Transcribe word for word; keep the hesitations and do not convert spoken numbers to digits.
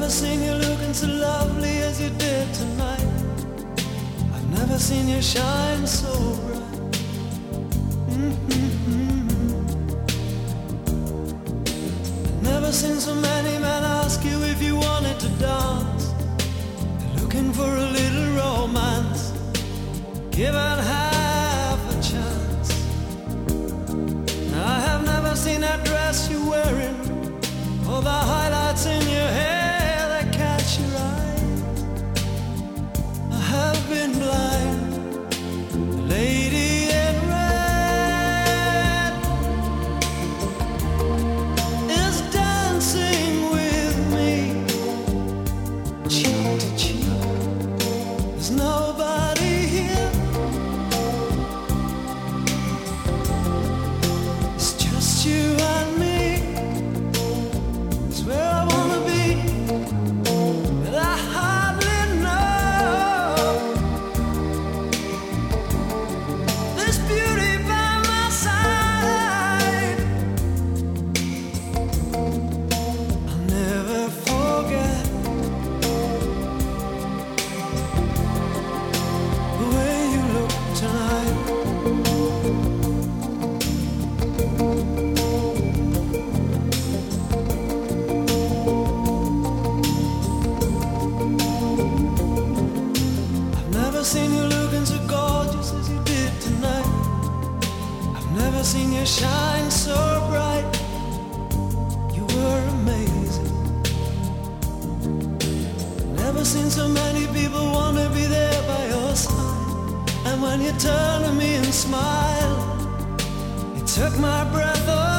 never seen you looking so lovely as you did tonight. I've never seen you shine so bright. Mm-hmm. I've never seen so many men ask you if you wanted to dance. They're looking for a little romance, given half a chance. I have never seen that dress you're wearing, or the highlights in your hair that catch your eye. I have been blind. The lady in red is dancing with me, cheek to cheek. There's nobody here. It's just you and me. It's where I wanna be, but I hardly know. This beauty by my side, I'll never forget the way you look tonight. I've never seen you looking so gorgeous as you did tonight. I've never seen you shine so bright. You were amazing. Never seen so many people want to be there by your side. And when you turn to me and smile, it took my breath away.